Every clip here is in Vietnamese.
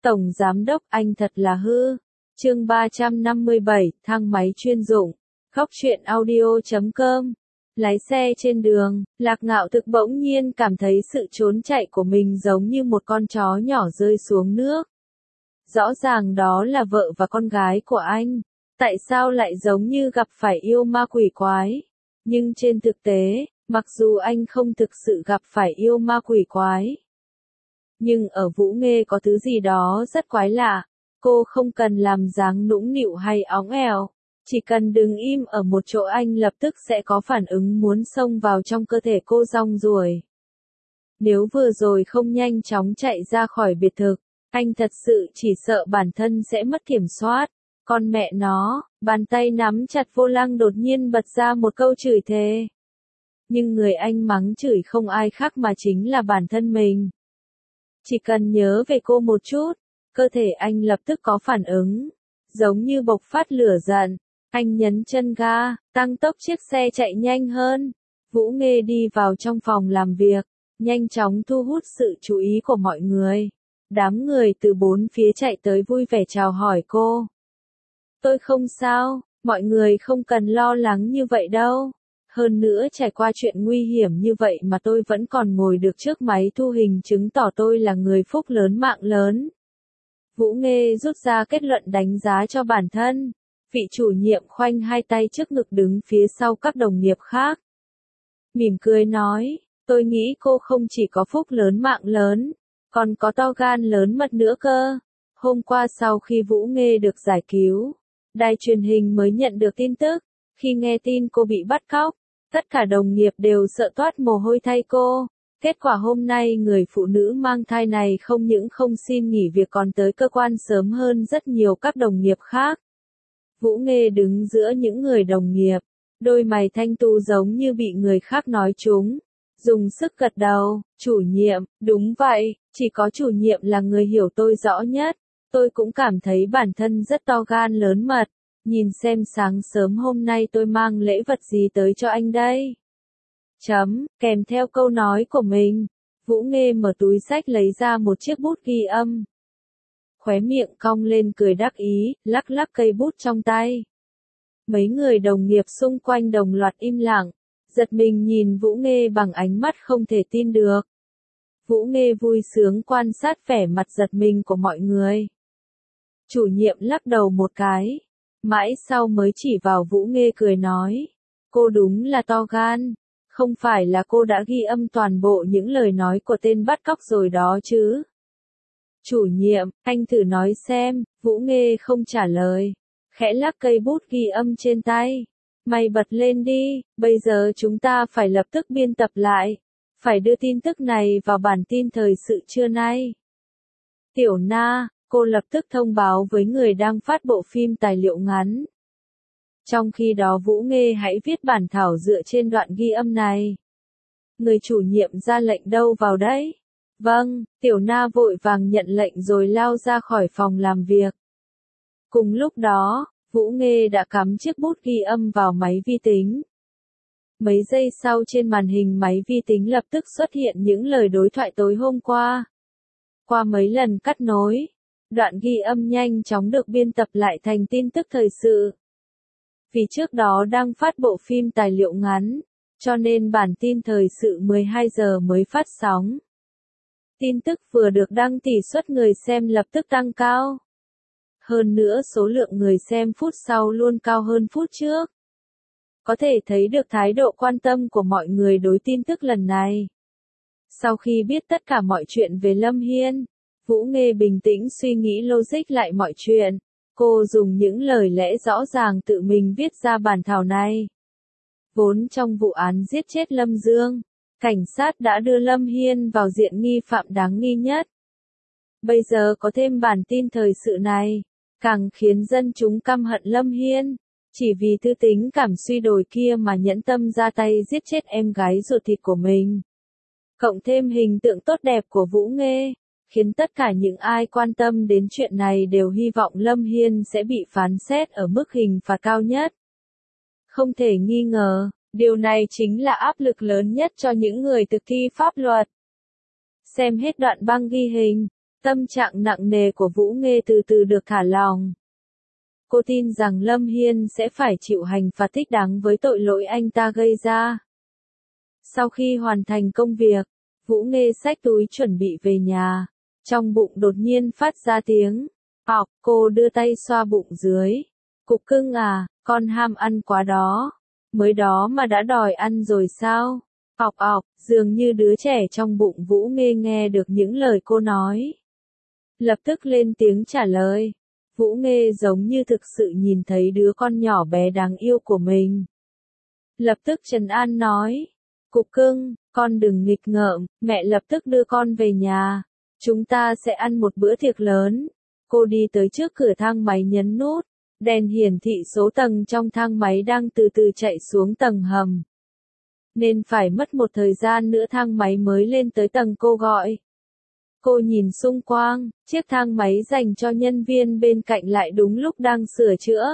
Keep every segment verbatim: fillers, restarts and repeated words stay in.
Tổng Giám đốc anh thật là hư. Chương ba trăm năm mươi bảy, thang máy chuyên dụng. Khóc chuyện audio chấm com. Lái xe trên đường, Lạc Ngạo Thực bỗng nhiên cảm thấy sự trốn chạy của mình giống như một con chó nhỏ rơi xuống nước. Rõ ràng đó là vợ và con gái của anh. Tại sao lại giống như gặp phải yêu ma quỷ quái? Nhưng trên thực tế, mặc dù anh không thực sự gặp phải yêu ma quỷ quái, nhưng ở Vũ Nghê có thứ gì đó rất quái lạ. Cô không cần làm dáng nũng nịu hay óng ẻo, chỉ cần đứng im ở một chỗ anh lập tức sẽ có phản ứng muốn xông vào trong cơ thể cô rong ruổi. Nếu vừa rồi không nhanh chóng chạy ra khỏi biệt thự, anh thật sự chỉ sợ bản thân sẽ mất kiểm soát. Con mẹ nó, bàn tay nắm chặt vô lăng đột nhiên bật ra một câu chửi thề. Nhưng người anh mắng chửi không ai khác mà chính là bản thân mình. Chỉ cần nhớ về cô một chút, cơ thể anh lập tức có phản ứng, giống như bộc phát lửa giận. Anh nhấn chân ga, tăng tốc chiếc xe chạy nhanh hơn. Vũ Nghê đi vào trong phòng làm việc, nhanh chóng thu hút sự chú ý của mọi người. Đám người từ bốn phía chạy tới vui vẻ chào hỏi cô. Tôi không sao, mọi người không cần lo lắng như vậy đâu. Hơn nữa trải qua chuyện nguy hiểm như vậy mà tôi vẫn còn ngồi được trước máy thu hình chứng tỏ tôi là người phúc lớn mạng lớn. Vũ Nghê rút ra kết luận đánh giá cho bản thân. Vị chủ nhiệm khoanh hai tay trước ngực đứng phía sau các đồng nghiệp khác. Mỉm cười nói, tôi nghĩ cô không chỉ có phúc lớn mạng lớn, còn có to gan lớn mật nữa cơ. Hôm qua sau khi Vũ Nghê được giải cứu, đài truyền hình mới nhận được tin tức. Khi nghe tin cô bị bắt cóc, tất cả đồng nghiệp đều sợ toát mồ hôi thay cô. Kết quả hôm nay người phụ nữ mang thai này không những không xin nghỉ việc còn tới cơ quan sớm hơn rất nhiều các đồng nghiệp khác. Vũ Nghê đứng giữa những người đồng nghiệp, đôi mày thanh tú giống như bị người khác nói trúng. Dùng sức gật đầu, chủ nhiệm, đúng vậy, chỉ có chủ nhiệm là người hiểu tôi rõ nhất. Tôi cũng cảm thấy bản thân rất to gan lớn mật. Nhìn xem sáng sớm hôm nay tôi mang lễ vật gì tới cho anh đây. Chấm, kèm theo câu nói của mình, Vũ Nghê mở túi xách lấy ra một chiếc bút ghi âm. Khóe miệng cong lên cười đắc ý, lắc lắc cây bút trong tay. Mấy người đồng nghiệp xung quanh đồng loạt im lặng, giật mình nhìn Vũ Nghê bằng ánh mắt không thể tin được. Vũ Nghê vui sướng quan sát vẻ mặt giật mình của mọi người. Chủ nhiệm lắc đầu một cái, mãi sau mới chỉ vào Vũ Nghê cười nói, cô đúng là to gan, không phải là cô đã ghi âm toàn bộ những lời nói của tên bắt cóc rồi đó chứ. Chủ nhiệm, anh thử nói xem. Vũ Nghê không trả lời, khẽ lắc cây bút ghi âm trên tay. Mày bật lên đi, bây giờ chúng ta phải lập tức biên tập lại, phải đưa tin tức này vào bản tin thời sự trưa nay. Tiểu Na, cô lập tức thông báo với người đang phát bộ phim tài liệu ngắn. Trong khi đó Vũ Nghê hãy viết bản thảo dựa trên đoạn ghi âm này. Người chủ nhiệm ra lệnh đâu vào đấy? Vâng, Tiểu Na vội vàng nhận lệnh rồi lao ra khỏi phòng làm việc. Cùng lúc đó, Vũ Nghê đã cắm chiếc bút ghi âm vào máy vi tính. Mấy giây sau trên màn hình máy vi tính lập tức xuất hiện những lời đối thoại tối hôm qua. Qua mấy lần cắt nối, đoạn ghi âm nhanh chóng được biên tập lại thành tin tức thời sự. Vì trước đó đang phát bộ phim tài liệu ngắn, cho nên bản tin thời sự mười hai giờ mới phát sóng. Tin tức vừa được đăng tỷ suất người xem lập tức tăng cao. Hơn nữa số lượng người xem phút sau luôn cao hơn phút trước. Có thể thấy được thái độ quan tâm của mọi người đối tin tức lần này. Sau khi biết tất cả mọi chuyện về Lâm Hiên, Vũ Nghê bình tĩnh suy nghĩ logic lại mọi chuyện. Cô dùng những lời lẽ rõ ràng tự mình viết ra bản thảo này. Vốn trong vụ án giết chết Lâm Dương, cảnh sát đã đưa Lâm Hiên vào diện nghi phạm đáng nghi nhất. Bây giờ có thêm bản tin thời sự này, càng khiến dân chúng căm hận Lâm Hiên, chỉ vì tư tính cảm suy đồi kia mà nhẫn tâm ra tay giết chết em gái ruột thịt của mình. Cộng thêm hình tượng tốt đẹp của Vũ Nghê, khiến tất cả những ai quan tâm đến chuyện này đều hy vọng Lâm Hiên sẽ bị phán xét ở mức hình phạt cao nhất. Không thể nghi ngờ, điều này chính là áp lực lớn nhất cho những người thực thi pháp luật. Xem hết đoạn băng ghi hình, Tâm trạng nặng nề của Vũ Nghê từ từ được thả lỏng. Cô tin rằng Lâm Hiên sẽ phải chịu hình phạt thích đáng với tội lỗi anh ta gây ra. Sau khi hoàn thành công việc, Vũ Nghê xách túi chuẩn bị về nhà. Trong bụng đột nhiên phát ra tiếng ọc, cô đưa tay xoa bụng dưới. Cục cưng à, con ham ăn quá đó. Mới đó mà đã đòi ăn rồi sao? Ọc ọc, dường như đứa trẻ trong bụng Vũ Nghê nghe được những lời cô nói. Lập tức lên tiếng trả lời. Vũ Nghê giống như thực sự nhìn thấy đứa con nhỏ bé đáng yêu của mình. Lập tức trấn an nói. Cục cưng, con đừng nghịch ngợm, mẹ lập tức đưa con về nhà. Chúng ta sẽ ăn một bữa tiệc lớn. Cô đi tới trước cửa thang máy nhấn nút. Đèn hiển thị số tầng trong thang máy đang từ từ chạy xuống tầng hầm. Nên phải mất một thời gian nữa thang máy mới lên tới tầng cô gọi. Cô nhìn xung quanh, chiếc thang máy dành cho nhân viên bên cạnh lại đúng lúc đang sửa chữa.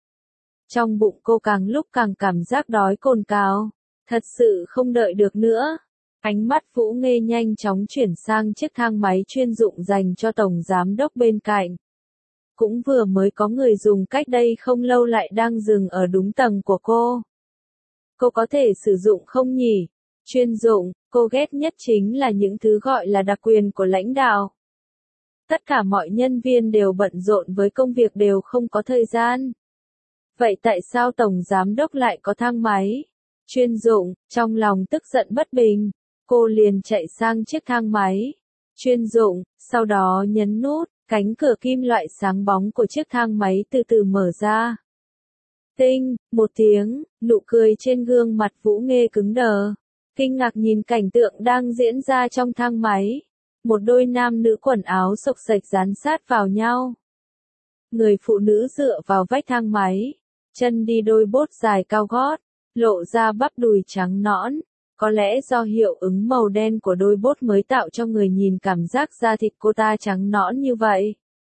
Trong bụng cô càng lúc càng cảm giác đói cồn cào. Thật sự không đợi được nữa. Ánh mắt Vũ Nghê nhanh chóng chuyển sang chiếc thang máy chuyên dụng dành cho tổng giám đốc bên cạnh. Cũng vừa mới có người dùng cách đây không lâu lại đang dừng ở đúng tầng của cô. Cô có thể sử dụng không nhỉ? Chuyên dụng, cô ghét nhất chính là những thứ gọi là đặc quyền của lãnh đạo. Tất cả mọi nhân viên đều bận rộn với công việc đều không có thời gian. Vậy tại sao tổng giám đốc lại có thang máy chuyên dụng? Trong lòng tức giận bất bình, cô liền chạy sang chiếc thang máy chuyên dụng, sau đó nhấn nút, cánh cửa kim loại sáng bóng của chiếc thang máy từ từ mở ra. Tinh, một tiếng, nụ cười trên gương mặt Vũ Nghê cứng đờ. Kinh ngạc nhìn cảnh tượng đang diễn ra trong thang máy. Một đôi nam nữ quần áo xộc xệch dán sát vào nhau. Người phụ nữ dựa vào vách thang máy, chân đi đôi bốt dài cao gót, lộ ra bắp đùi trắng nõn. Có lẽ do hiệu ứng màu đen của đôi bốt mới tạo cho người nhìn cảm giác da thịt cô ta trắng nõn như vậy.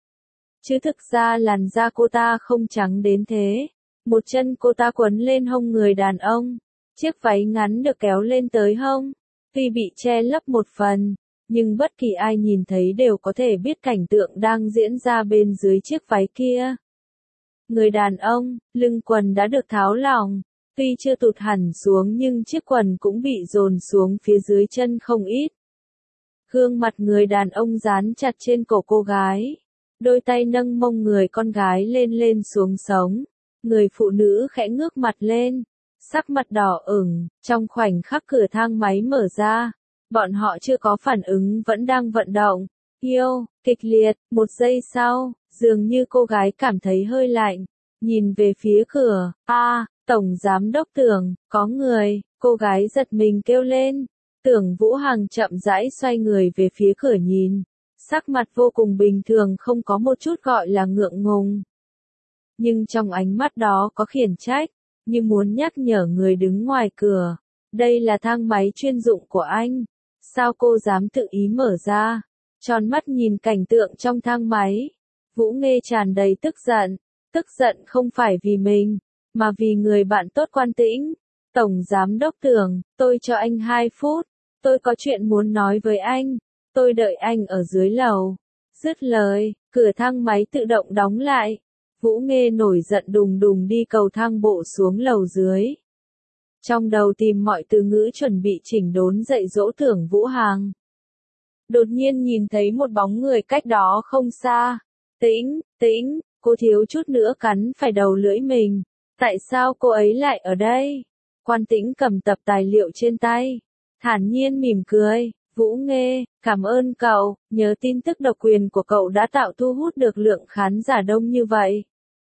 Chứ thực ra làn da cô ta không trắng đến thế. Một chân cô ta quấn lên hông người đàn ông. Chiếc váy ngắn được kéo lên tới hông. Tuy bị che lấp một phần, nhưng bất kỳ ai nhìn thấy đều có thể biết cảnh tượng đang diễn ra bên dưới chiếc váy kia. Người đàn ông, lưng quần đã được tháo lỏng. Tuy chưa tụt hẳn xuống nhưng chiếc quần cũng bị dồn xuống phía dưới chân không ít. Gương mặt người đàn ông dán chặt trên cổ cô gái. Đôi tay nâng mông người con gái lên lên xuống sống. Người phụ nữ khẽ ngước mặt lên. Sắc mặt đỏ ửng, trong khoảnh khắc cửa thang máy mở ra. Bọn họ chưa có phản ứng vẫn đang vận động. Yêu, kịch liệt, một giây sau, dường như cô gái cảm thấy hơi lạnh. Nhìn về phía cửa, a à, Tổng Giám Đốc Tưởng, có người, cô gái giật mình kêu lên. Tưởng Vũ Hằng chậm rãi xoay người về phía cửa nhìn. Sắc mặt vô cùng bình thường không có một chút gọi là ngượng ngùng. Nhưng trong ánh mắt đó có khiển trách, như muốn nhắc nhở người đứng ngoài cửa. Đây là thang máy chuyên dụng của anh. Sao cô dám tự ý mở ra? Tròn mắt nhìn cảnh tượng trong thang máy. Vũ Nghê tràn đầy tức giận. Tức giận không phải vì mình, mà vì người bạn tốt Quan Tĩnh. Tổng Giám Đốc Tưởng, tôi cho anh hai phút. Tôi có chuyện muốn nói với anh. Tôi đợi anh ở dưới lầu. Dứt lời, cửa thang máy tự động đóng lại. Vũ Nghê nổi giận đùng đùng đi cầu thang bộ xuống lầu dưới. Trong đầu tìm mọi từ ngữ chuẩn bị chỉnh đốn dạy dỗ Tưởng Vũ Hằng. Đột nhiên nhìn thấy một bóng người cách đó không xa. Tĩnh, Tĩnh, cô thiếu chút nữa cắn phải đầu lưỡi mình. Tại sao cô ấy lại ở đây? Quan Tĩnh cầm tập tài liệu trên tay. Thản nhiên mỉm cười. Vũ Nghê, cảm ơn cậu, nhớ tin tức độc quyền của cậu đã tạo thu hút được lượng khán giả đông như vậy.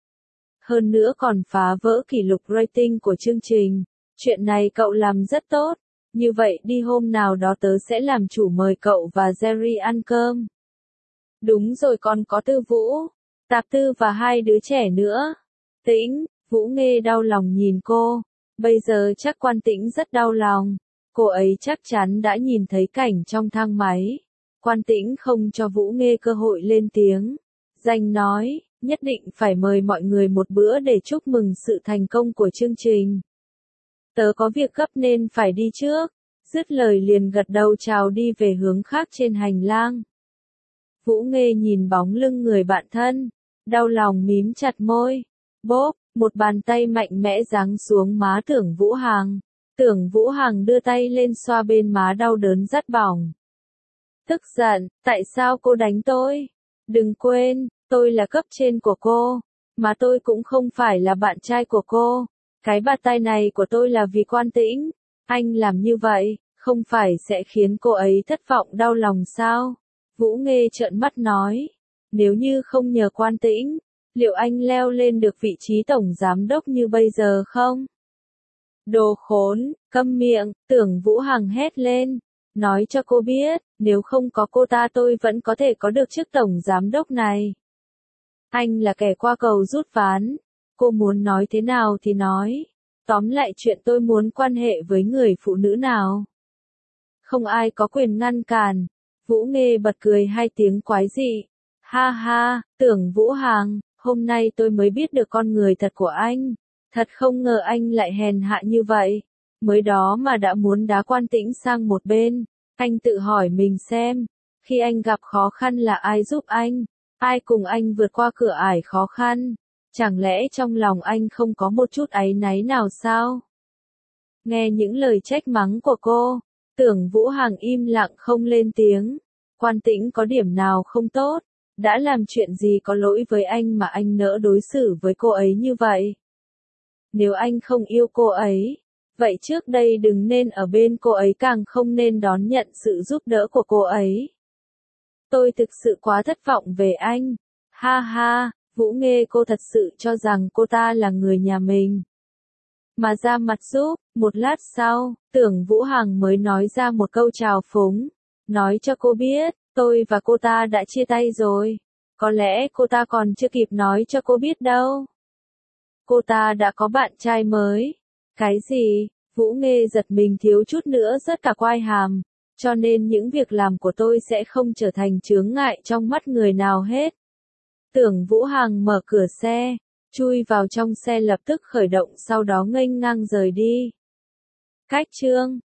Hơn nữa còn phá vỡ kỷ lục rating của chương trình. Chuyện này cậu làm rất tốt. Như vậy đi hôm nào đó tớ sẽ làm chủ mời cậu và Jerry ăn cơm. Đúng rồi, còn có Tư Vũ, Tạp Tư và hai đứa trẻ nữa. Tĩnh, Vũ Nghê đau lòng nhìn cô. Bây giờ chắc Quan Tĩnh rất đau lòng. Cô ấy chắc chắn đã nhìn thấy cảnh trong thang máy. Quan Tĩnh không cho Vũ Nghê cơ hội lên tiếng. Danh nói, nhất định phải mời mọi người một bữa để chúc mừng sự thành công của chương trình. Tớ có việc gấp nên phải đi trước. Dứt lời liền gật đầu chào đi về hướng khác trên hành lang. Vũ Nghê nhìn bóng lưng người bạn thân, đau lòng mím chặt môi. Bốp, một bàn tay mạnh mẽ giáng xuống má Tưởng Vũ Hằng. Tưởng Vũ Hằng đưa tay lên xoa bên má đau đớn rát bỏng. Tức giận, tại sao cô đánh tôi? Đừng quên, tôi là cấp trên của cô, mà tôi cũng không phải là bạn trai của cô. Cái bạt tai này của tôi là vì Quan Tĩnh. Anh làm như vậy, không phải sẽ khiến cô ấy thất vọng đau lòng sao? Vũ Nghê trợn mắt nói. Nếu như không nhờ Quan Tĩnh, liệu anh leo lên được vị trí tổng giám đốc như bây giờ không? Đồ khốn, câm miệng, Tưởng Vũ Hằng hét lên. Nói cho cô biết, nếu không có cô ta tôi vẫn có thể có được chức tổng giám đốc này. Anh là kẻ qua cầu rút ván. Cô muốn nói thế nào thì nói. Tóm lại chuyện tôi muốn quan hệ với người phụ nữ nào. Không ai có quyền ngăn cản. Vũ Nghê bật cười hai tiếng quái dị. Ha ha, Tưởng Vũ Hằng, hôm nay tôi mới biết được con người thật của anh. Thật không ngờ anh lại hèn hạ như vậy. Mới đó mà đã muốn đá Quan Tĩnh sang một bên. Anh tự hỏi mình xem, khi anh gặp khó khăn là ai giúp anh? Ai cùng anh vượt qua cửa ải khó khăn? Chẳng lẽ trong lòng anh không có một chút áy náy nào sao? Nghe những lời trách mắng của cô, Tưởng Vũ Hằng im lặng không lên tiếng. Quan Tĩnh có điểm nào không tốt? Đã làm chuyện gì có lỗi với anh mà anh nỡ đối xử với cô ấy như vậy? Nếu anh không yêu cô ấy, vậy trước đây đừng nên ở bên cô ấy, càng không nên đón nhận sự giúp đỡ của cô ấy. Tôi thực sự quá thất vọng về anh. Ha ha, Vũ Nghê, cô thật sự cho rằng cô ta là người nhà mình mà ra mặt giúp. Một lát sau, Tưởng Vũ Hằng mới nói ra một câu trào phúng. Nói cho cô biết, tôi và cô ta đã chia tay rồi. Có lẽ cô ta còn chưa kịp nói cho cô biết đâu. Cô ta đã có bạn trai mới. Cái gì? Vũ Nghê giật mình thiếu chút nữa rớt cả quai hàm. Cho nên những việc làm của tôi sẽ không trở thành chướng ngại trong mắt người nào hết. Tưởng Vũ Hằng mở cửa xe, chui vào trong xe lập tức khởi động, sau đó nghênh ngang rời đi. Cách chương